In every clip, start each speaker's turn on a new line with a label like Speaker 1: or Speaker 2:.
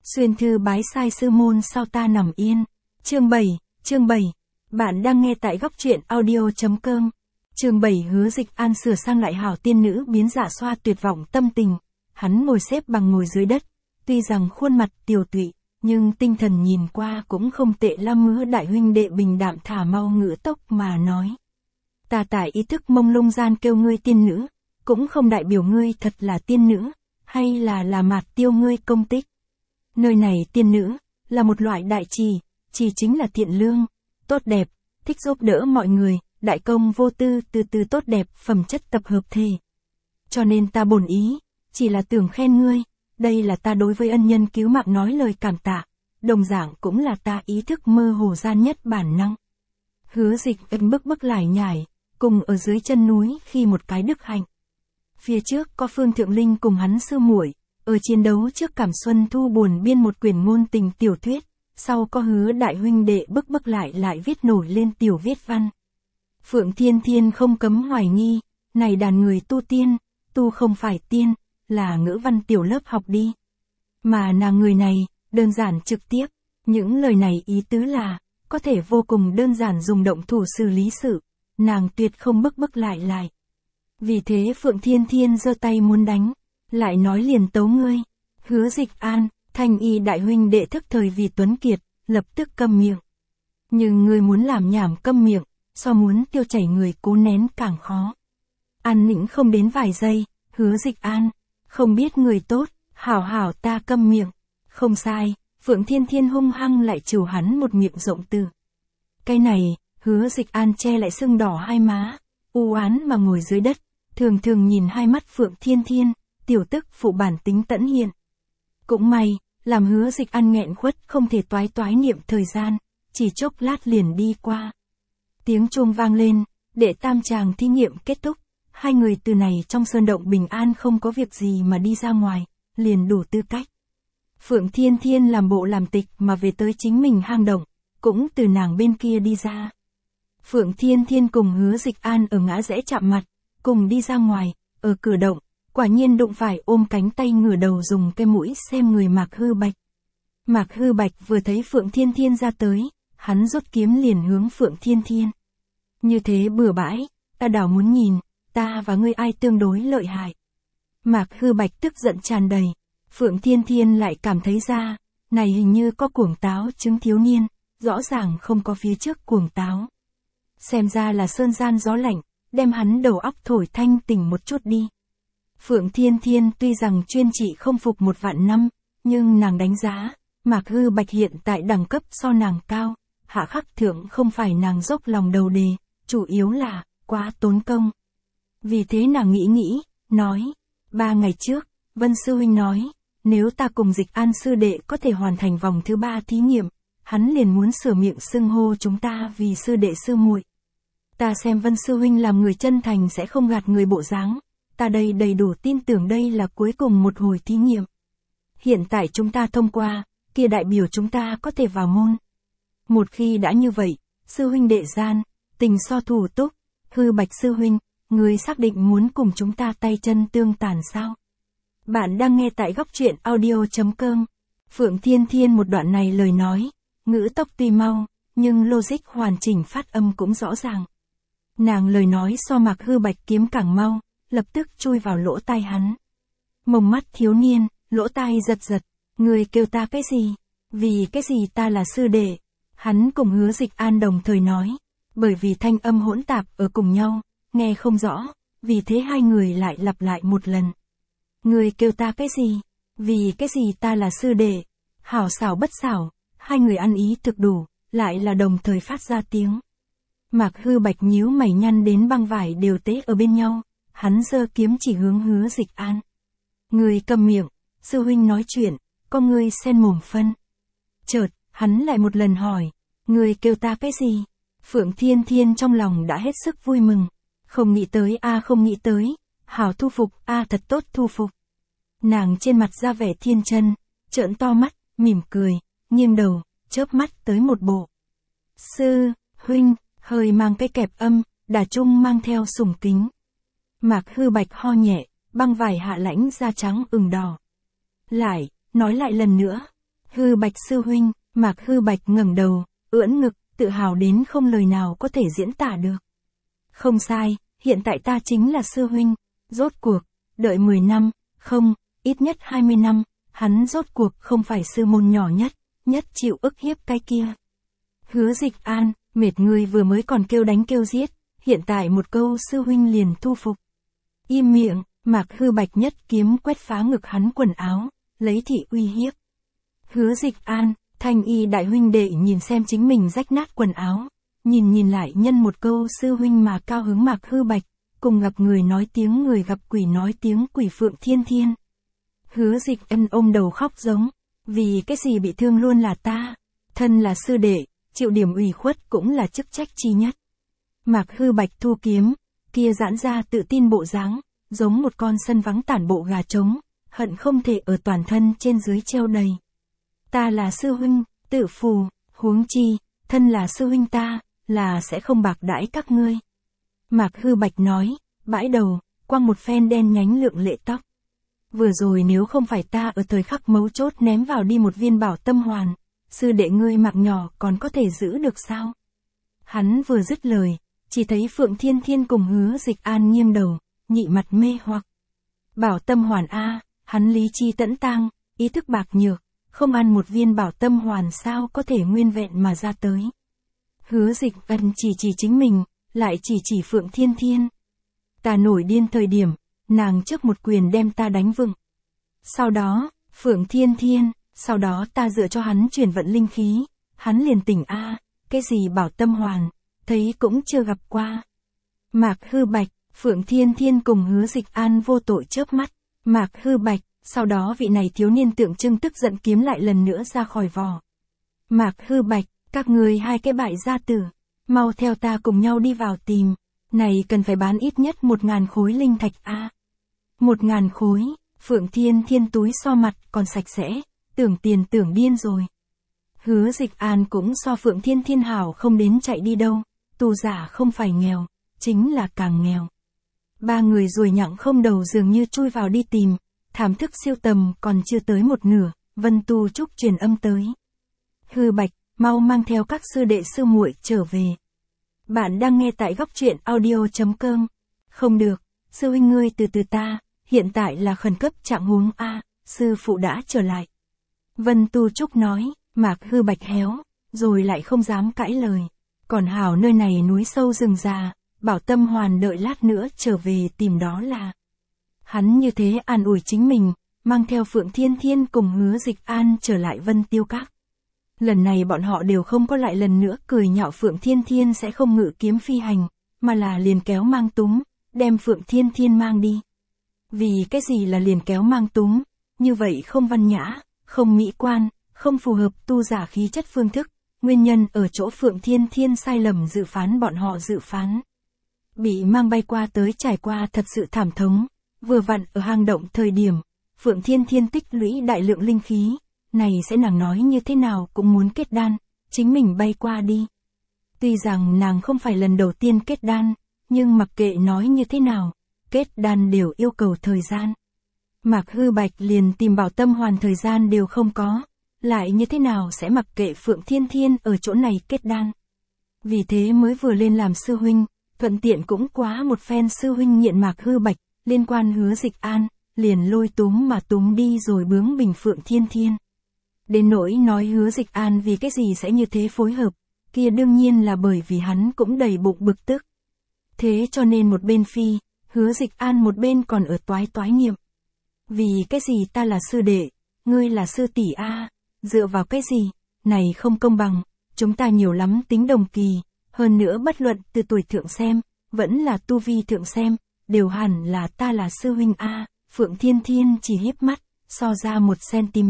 Speaker 1: Xuyên thư bái sai sư môn sao ta nằm yên. Chương 7. Bạn đang nghe tại góc truyện audio.com. Chương 7 Hứa Dịch An sửa sang lại hảo tiên nữ biến dạ xoa tuyệt vọng tâm tình. Hắn ngồi xếp bằng ngồi dưới đất. Tuy rằng khuôn mặt tiều tụy, nhưng tinh thần nhìn qua cũng không tệ lắm. Hứa đại huynh đệ bình đạm thả mau ngữ tốc mà nói. Ta tại ý thức mông lung gian kêu ngươi tiên nữ, cũng không đại biểu ngươi thật là tiên nữ, hay là mạt tiêu ngươi công tích. Nơi này tiên nữ, là một loại đại trì chính là thiện lương, tốt đẹp, thích giúp đỡ mọi người, đại công vô tư từ tốt đẹp, phẩm chất tập hợp thể. Cho nên ta bổn ý, chỉ là tưởng khen ngươi, đây là ta đối với ân nhân cứu mạng nói lời cảm tạ, đồng dạng cũng là ta ý thức mơ hồ gian nhất bản năng. Hứa Dịch ân bức lải nhải, cùng ở dưới chân núi khi một cái đức hạnh. Phía trước có Phương Thượng Linh cùng hắn sư muội, ở chiến đấu trước Cảm Xuân Thu buồn biên một quyển ngôn tình tiểu thuyết, sau có Hứa đại huynh đệ bức lại viết nổi lên tiểu viết văn. Phượng Thiên Thiên không cấm hoài nghi, này đàn người tu tiên, tu không phải tiên, là ngữ văn tiểu lớp học đi. Mà nàng người này, đơn giản trực tiếp, những lời này ý tứ là, có thể vô cùng đơn giản dùng động thủ xử lý sự, nàng tuyệt không bức lại. Vì thế Phượng Thiên Thiên giơ tay muốn đánh, lại nói liền tấu ngươi. Hứa Dịch An, Thanh Y đại huynh đệ thức thời vì tuấn kiệt, lập tức câm miệng. Nhưng ngươi muốn làm nhảm câm miệng, so muốn tiêu chảy người cố nén càng khó. An nĩnh không đến vài giây, Hứa Dịch An, không biết người tốt, hảo ta câm miệng. Không sai, Phượng Thiên Thiên hung hăng lại trừ hắn một miệng rộng từ. Cái này, Hứa Dịch An che lại sưng đỏ hai má, u oán mà ngồi dưới đất, thường nhìn hai mắt Phượng Thiên Thiên, tiểu tức phụ bản tính tẫn hiện. Cũng may, làm Hứa Dịch An nghẹn khuất không thể toái niệm thời gian, chỉ chốc lát liền đi qua. Tiếng chuông vang lên, đệ tam tràng thí nghiệm kết thúc, hai người từ này trong sơn động bình an không có việc gì mà đi ra ngoài, liền đủ tư cách. Phượng Thiên Thiên làm bộ làm tịch mà về tới chính mình hang động, cũng từ nàng bên kia đi ra. Phượng Thiên Thiên cùng Hứa Dịch An ở ngã rẽ chạm mặt, cùng đi ra ngoài, ở cửa động, quả nhiên đụng phải ôm cánh tay ngửa đầu dùng cái mũi xem người Mạc Hư Bạch. Mạc Hư Bạch vừa thấy Phượng Thiên Thiên ra tới, hắn rút kiếm liền hướng Phượng Thiên Thiên. Như thế bừa bãi, ta đảo muốn nhìn, ta và ngươi ai tương đối lợi hại. Mạc Hư Bạch tức giận tràn đầy, Phượng Thiên Thiên lại cảm thấy ra, này hình như có cuồng táo chứng thiếu niên, rõ ràng không có phía trước cuồng táo. Xem ra là sơn gian gió lạnh, đem hắn đầu óc thổi thanh tỉnh một chút đi. Phượng Thiên Thiên tuy rằng chuyên trị không phục 1.000 năm, nhưng nàng đánh giá, Mạc Hư Bạch hiện tại đẳng cấp so nàng cao, hạ khắc thượng không phải nàng dốc lòng đầu đề, chủ yếu là, quá tốn công. Vì thế nàng nghĩ, nói, 3 ngày trước, Vân Sư Huynh nói, nếu ta cùng Dịch An sư đệ có thể hoàn thành vòng thứ 3 thí nghiệm, hắn liền muốn sửa miệng xưng hô chúng ta vì sư đệ sư muội. Ta xem Vân Sư Huynh làm người chân thành sẽ không gạt người bộ dáng, ta đây đầy đủ tin tưởng đây là cuối cùng một hồi thí nghiệm. Hiện tại chúng ta thông qua, kia đại biểu chúng ta có thể vào môn. Một khi đã như vậy, Sư Huynh đệ gian, tình so thủ túc, Hư Bạch Sư Huynh, người xác định muốn cùng chúng ta tay chân tương tàn sao? Bạn đang nghe tại góc truyện audio.com. Phượng Thiên Thiên một đoạn này lời nói, ngữ tốc tuy mau, nhưng logic hoàn chỉnh phát âm cũng rõ ràng. Nàng lời nói so Mạc Hư Bạch kiếm càng mau, lập tức chui vào lỗ tai hắn. Mông mắt thiếu niên, lỗ tai giật, người kêu ta cái gì? Vì cái gì ta là sư đệ? Hắn cùng Hứa Dịch An đồng thời nói, bởi vì thanh âm hỗn tạp ở cùng nhau, nghe không rõ, vì thế hai người lại lặp lại một lần. Người kêu ta cái gì? Vì cái gì ta là sư đệ? Hảo xảo bất xảo, hai người ăn ý thực đủ, lại là đồng thời phát ra tiếng. Mạc Hư Bạch nhíu mày nhăn đến băng vải đều tế ở bên nhau, hắn giơ kiếm chỉ hướng Hứa Dịch An. Người cầm miệng, sư huynh nói chuyện, con ngươi sen mồm phân. Chợt, hắn lại một lần hỏi, người kêu ta cái gì? Phượng Thiên Thiên trong lòng đã hết sức vui mừng, không nghĩ tới không nghĩ tới, hảo thu phục thật tốt thu phục. Nàng trên mặt ra vẻ thiên chân, trợn to mắt, mỉm cười, nghiêng đầu, chớp mắt tới một bộ. Sư, huynh, hơi mang cái kẹp âm, đà trung mang theo sùng kính. Mạc Hư Bạch ho nhẹ, băng vải hạ lãnh da trắng ửng đỏ. Nói lại lần nữa, Hư Bạch sư huynh. Mạc Hư Bạch ngẩng đầu, ưỡn ngực, tự hào đến không lời nào có thể diễn tả được. Không sai, hiện tại ta chính là sư huynh. Rốt cuộc, đợi 10 năm, không, ít nhất 20 năm, hắn rốt cuộc không phải sư môn nhỏ nhất chịu ức hiếp cái kia. Hứa Dịch An, mệt ngươi vừa mới còn kêu đánh kêu giết, hiện tại một câu sư huynh liền thu phục. Im miệng, Mạc Hư Bạch nhất kiếm quét phá ngực hắn quần áo, lấy thị uy hiếp. Hứa Dịch An, Thanh Y đại huynh đệ nhìn xem chính mình rách nát quần áo, nhìn lại nhân một câu sư huynh mà cao hứng. Mạc Hư Bạch, cùng gặp người nói tiếng người gặp quỷ nói tiếng quỷ. Phượng Thiên Thiên. Hứa Dịch Ân ôm đầu khóc giống, vì cái gì bị thương luôn là ta, thân là sư đệ, chịu điểm ủy khuất cũng là chức trách chi nhất. Mạc Hư Bạch thu kiếm, kia giãn ra tự tin bộ dáng, giống một con sân vắng tản bộ gà trống, hận không thể ở toàn thân trên dưới treo đầy. Ta là sư huynh, tự phù, huống chi, thân là sư huynh ta, là sẽ không bạc đãi các ngươi. Mạc Hư Bạch nói, bãi đầu, quăng một phen đen nhánh lượng lệ tóc. Vừa rồi nếu không phải ta ở thời khắc mấu chốt ném vào đi một viên bảo tâm hoàn, sư đệ ngươi Mạc nhỏ còn có thể giữ được sao? Hắn vừa dứt lời, chỉ thấy Phượng Thiên Thiên cùng Hứa Dịch An nghiêng đầu, nhị mặt mê hoặc. Bảo tâm hoàn a, hắn lý chi tẫn tang, ý thức bạc nhược, không ăn một viên bảo tâm hoàn sao có thể nguyên vẹn mà ra tới. Hứa Dịch Ân chỉ chính mình, lại chỉ Phượng Thiên Thiên. Ta nổi điên thời điểm, nàng trước một quyền đem ta đánh vựng. Sau đó, Phượng Thiên Thiên, sau đó ta dựa cho hắn chuyển vận linh khí, hắn liền tỉnh a, cái gì bảo tâm hoàn, thấy cũng chưa gặp qua. Mạc Hư Bạch, Phượng Thiên Thiên cùng Hứa Dịch An vô tội chớp mắt. Mạc Hư Bạch, sau đó vị này thiếu niên tượng trưng tức giận kiếm lại lần nữa ra khỏi vỏ. Mạc Hư Bạch, các người hai cái bại gia tử, mau theo ta cùng nhau đi vào tìm, này cần phải bán ít nhất 1000 khối linh thạch a. 1000 khối, Phượng Thiên Thiên túi so mặt còn sạch sẽ, tưởng tiền tưởng điên rồi. Hứa Dịch An cũng so Phượng Thiên Thiên hảo không đến chạy đi đâu, tu giả không phải nghèo, chính là càng nghèo. Ba người ruồi nhặng không đầu dường như chui vào đi tìm, thảm thức siêu tầm còn chưa tới một nửa, Vân Tu Trúc truyền âm tới. Hư Bạch, mau mang theo các sư đệ sư muội trở về. Bạn đang nghe tại góc truyện audio.com. Không được, sư huynh ngươi từ từ ta, hiện tại là khẩn cấp trạng huống a, sư phụ đã trở lại. Vân Tu Trúc nói, Mạc Hư Bạch héo, rồi lại không dám cãi lời. Còn hảo nơi này núi sâu rừng già, bảo tâm hoàn đợi lát nữa trở về tìm đó là. Hắn như thế an ủi chính mình, mang theo Phượng Thiên Thiên cùng Hứa Dịch An trở lại Vân Tiêu Các. Lần này bọn họ đều không có lại lần nữa cười nhạo Phượng Thiên Thiên sẽ không ngự kiếm phi hành, mà là liền kéo mang túm, đem Phượng Thiên Thiên mang đi. Vì cái gì là liền kéo mang túm, như vậy không văn nhã, không mỹ quan, không phù hợp tu giả khí chất phương thức, nguyên nhân ở chỗ Phượng Thiên Thiên sai lầm dự phán bọn họ dự phán. Bị mang bay qua tới trải qua thật sự thảm thống, vừa vặn ở hang động thời điểm, Phượng Thiên Thiên tích lũy đại lượng linh khí, này sẽ nàng nói như thế nào cũng muốn kết đan, chính mình bay qua đi. Tuy rằng nàng không phải lần đầu tiên kết đan, nhưng mặc kệ nói như thế nào, kết đan đều yêu cầu thời gian. Mạc Hư Bạch liền tìm bảo tâm hoàn thời gian đều không có, lại như thế nào sẽ mặc kệ Phượng Thiên Thiên ở chỗ này kết đan. Vì thế mới vừa lên làm sư huynh, thuận tiện cũng quá một phen sư huynh nghiện Mạc Hư Bạch, liên quan Hứa Dịch An, liền lôi túm mà túm đi rồi bướng bỉnh Phượng Thiên Thiên. Đến nỗi nói Hứa Dịch An vì cái gì sẽ như thế phối hợp, kia đương nhiên là bởi vì hắn cũng đầy bụng bực tức. Thế cho nên một bên phi, Hứa Dịch An một bên còn ở toái nghiệm. Vì cái gì ta là sư đệ, ngươi là sư tỷ a, dựa vào cái gì, này không công bằng, chúng ta nhiều lắm tính đồng kỳ, hơn nữa bất luận từ tuổi thượng xem, vẫn là tu vi thượng xem, đều hẳn là ta là sư huynh a. Phượng Thiên Thiên chỉ híp mắt, so ra 1 cm.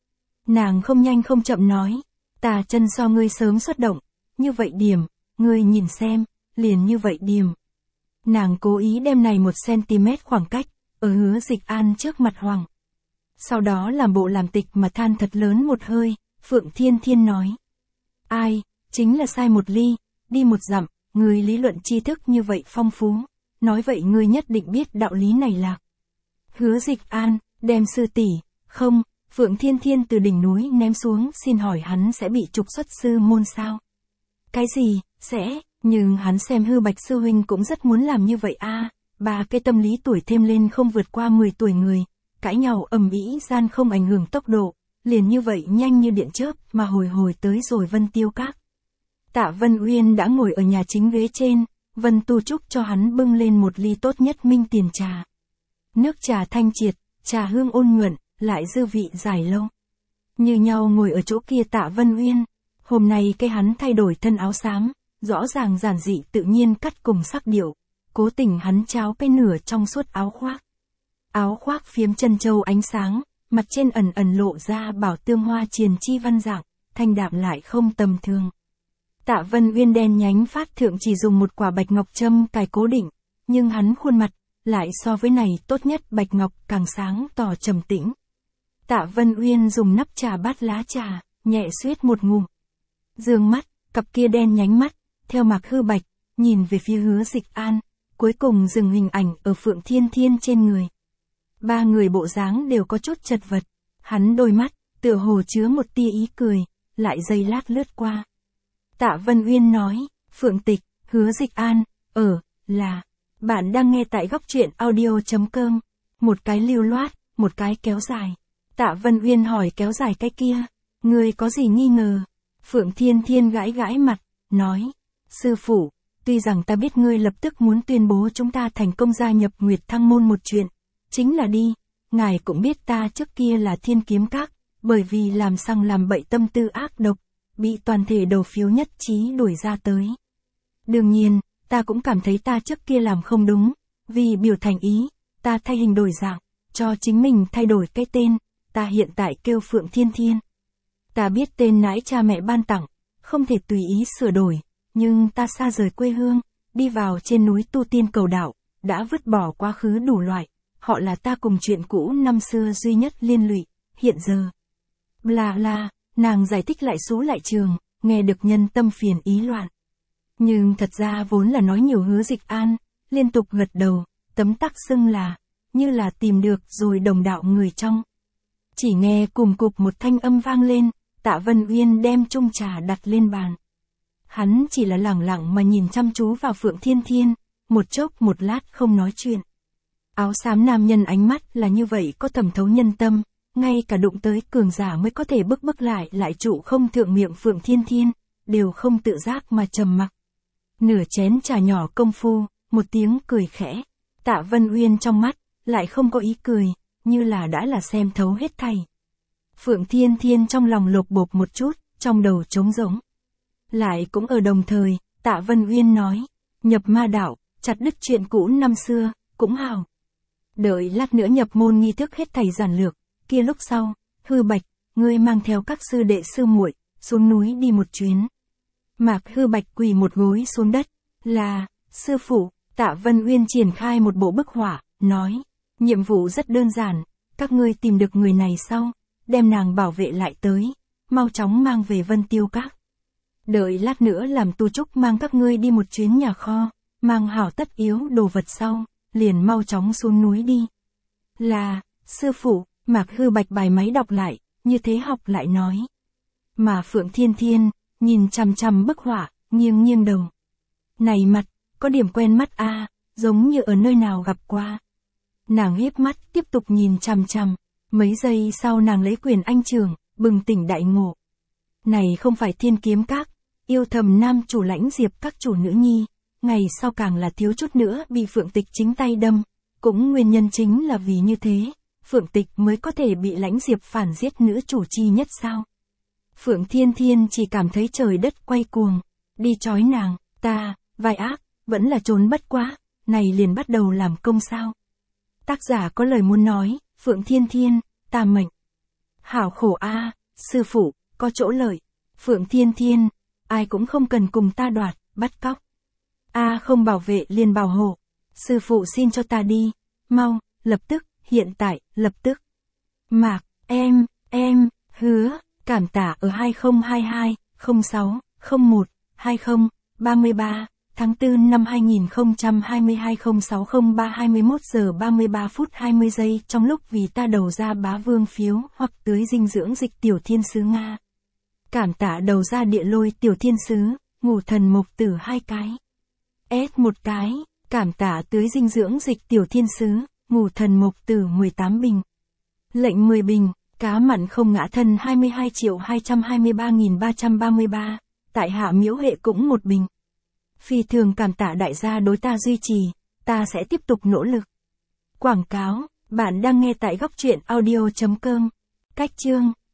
Speaker 1: Nàng không nhanh không chậm nói, ta chân so ngươi sớm xuất động, như vậy điểm, ngươi nhìn xem, liền như vậy điểm. Nàng cố ý đem này 1 cm khoảng cách, ở Hứa Dịch An trước mặt hoàng. Sau đó làm bộ làm tịch mà than thật lớn một hơi, Phượng Thiên Thiên nói. Ai, chính là sai một ly, đi một dặm, ngươi lý luận tri thức như vậy phong phú, nói vậy ngươi nhất định biết đạo lý này lạc. Hứa Dịch An, đem sư tỷ, không, Phượng Thiên Thiên từ đỉnh núi ném xuống, xin hỏi hắn sẽ bị trục xuất sư môn sao? Cái gì, sẽ, nhưng hắn xem Hư Bạch sư huynh cũng rất muốn làm như vậy a. Ba cái tâm lý tuổi thêm lên không vượt qua 10 tuổi người, cãi nhau ầm ĩ gian không ảnh hưởng tốc độ, liền như vậy nhanh như điện chớp mà hồi tới rồi Vân Tiêu Các. Tạ Vân Uyên đã ngồi ở nhà chính ghế trên, Vân Tu Trúc cho hắn bưng lên một ly tốt nhất minh tiền trà. Nước trà thanh triệt, trà hương ôn nhuận, lại dư vị dài lâu. Như nhau ngồi ở chỗ kia Tạ Vân Uyên, hôm nay cái hắn thay đổi thân áo xám, rõ ràng giản dị tự nhiên cắt cùng sắc điệu, cố tình hắn tráo cái nửa trong suốt áo khoác. Áo khoác phiếm chân châu ánh sáng, mặt trên ẩn ẩn lộ ra bảo tương hoa triền chi văn dạng, thanh đạm lại không tầm thường. Tạ Vân Uyên đen nhánh phát thượng chỉ dùng một quả bạch ngọc châm cài cố định, nhưng hắn khuôn mặt, lại so với này tốt nhất bạch ngọc càng sáng tỏ trầm tĩnh. Tạ Vân Uyên dùng nắp trà bát lá trà, nhẹ suýt một ngụm. Dương mắt, cặp kia đen nhánh mắt, theo Mạc Hư Bạch, nhìn về phía Hứa Dịch An, cuối cùng dừng hình ảnh ở Phượng Thiên Thiên trên người. Ba người bộ dáng đều có chút chật vật, hắn đôi mắt, tựa hồ chứa một tia ý cười, lại giây lát lướt qua. Tạ Vân Uyên nói, Phượng Tịch, Hứa Dịch An, bạn đang nghe tại góc truyện audio.com, một cái lưu loát, một cái kéo dài. Tạ Vân Uyên hỏi kéo dài cái kia, ngươi có gì nghi ngờ? Phượng Thiên Thiên gãi gãi mặt, nói, sư phụ, tuy rằng ta biết ngươi lập tức muốn tuyên bố chúng ta thành công gia nhập Nguyệt Thăng Môn một chuyện, chính là đi, ngài cũng biết ta trước kia là Thiên Kiếm Các, bởi vì làm sằng làm bậy tâm tư ác độc, bị toàn thể đầu phiếu nhất trí đuổi ra tới. Đương nhiên, ta cũng cảm thấy ta trước kia làm không đúng, vì biểu thành ý, ta thay hình đổi dạng, cho chính mình thay đổi cái tên, ta hiện tại kêu Phượng Thiên Thiên. Ta biết tên nãi cha mẹ ban tặng, không thể tùy ý sửa đổi, nhưng ta xa rời quê hương, đi vào trên núi tu tiên cầu đạo, đã vứt bỏ quá khứ đủ loại, họ là ta cùng chuyện cũ năm xưa duy nhất liên lụy, hiện giờ. Nàng giải thích lại số lại trường, nghe được nhân tâm phiền ý loạn. Nhưng thật ra vốn là nói nhiều Hứa Dịch An, liên tục gật đầu, tấm tắc xưng là, như là tìm được rồi đồng đạo người trong. Chỉ nghe cùm cụp một thanh âm vang lên, Tạ Vân Uyên đem chung trà đặt lên bàn. Hắn chỉ là lẳng lặng mà nhìn chăm chú vào Phượng Thiên Thiên, một chốc một lát không nói chuyện. Áo xám nam nhân ánh mắt là như vậy có thẩm thấu nhân tâm, ngay cả đụng tới cường giả mới có thể bức lại trụ không thượng miệng Phượng Thiên Thiên, đều không tự giác mà trầm mặc. Nửa chén trà nhỏ công phu, một tiếng cười khẽ, Tạ Vân Uyên trong mắt, lại không có ý cười, như là đã là xem thấu hết thảy. Phượng Thiên Thiên trong lòng lột bột một chút, trong đầu trống rỗng. Lại cũng ở đồng thời, Tạ Vân Uyên nói, nhập ma đạo, chặt đứt chuyện cũ năm xưa, cũng hào. Đợi lát nữa nhập môn nghi thức hết thảy giản lược, kia lúc sau, Hư Bạch, ngươi mang theo các sư đệ sư muội xuống núi đi một chuyến. Mạc Hư Bạch quỳ một gối xuống đất, sư phụ, Tạ Vân Uyên triển khai một bộ bức họa, nói, nhiệm vụ rất đơn giản, các ngươi tìm được người này sau, đem nàng bảo vệ lại tới, mau chóng mang về Vân Tiêu Các. Đợi lát nữa làm Tu Trúc mang các ngươi đi một chuyến nhà kho, mang hảo tất yếu đồ vật sau, liền mau chóng xuống núi đi. Sư phụ, Mạc Hư Bạch bài máy đọc lại, như thế học lại nói. Mà Phượng Thiên Thiên, nhìn chằm chằm bức họa, nghiêng đầu. Này mặt, có điểm quen mắt a, giống như ở nơi nào gặp qua. Nàng híp mắt tiếp tục nhìn chằm chằm, mấy giây sau nàng lấy quyền anh trường, bừng tỉnh đại ngộ. Này không phải Thiên Kiếm Các, yêu thầm nam chủ lãnh diệp các chủ nữ nhi, ngày sau càng là thiếu chút nữa bị Phượng Tịch chính tay đâm, cũng nguyên nhân chính là vì như thế, Phượng Tịch mới có thể bị lãnh diệp phản giết nữ chủ chi nhất sao. Phượng Thiên Thiên chỉ cảm thấy trời đất quay cuồng, đi trói nàng, vai ác, vẫn là trốn bất quá, này liền bắt đầu làm công sao. Tác giả có lời muốn nói, Phượng Thiên Thiên, ta mệnh. Hảo khổ a, sư phụ, có chỗ lợi. Phượng Thiên Thiên, ai cũng không cần cùng ta đoạt, bắt cóc. Không bảo vệ liền bảo hộ. Sư phụ xin cho ta đi, mau, lập tức, hiện tại, lập tức. Mạc, em, hứa, cảm tạ ở 2022, 06, 01, 20, 33, Tháng 4 năm 2022 0603 21 giờ 33 phút 20 giây trong lúc vì ta đầu ra bá vương phiếu hoặc tưới dinh dưỡng dịch tiểu thiên sứ Nga. Cảm tạ đầu ra địa lôi tiểu thiên sứ, ngủ thần mộc tử 2 cái. S 1 cái, cảm tạ tưới dinh dưỡng dịch tiểu thiên sứ, ngủ thần mộc tử 18 bình. Lệnh 10 bình, cá mặn không ngã thân 22.223.333, tại hạ miễu hệ cũng 1 bình. Phi thường cảm tạ đại gia đối ta duy trì, ta sẽ tiếp tục nỗ lực. Quảng cáo, bạn đang nghe tại góc truyện audio.com. Cách chương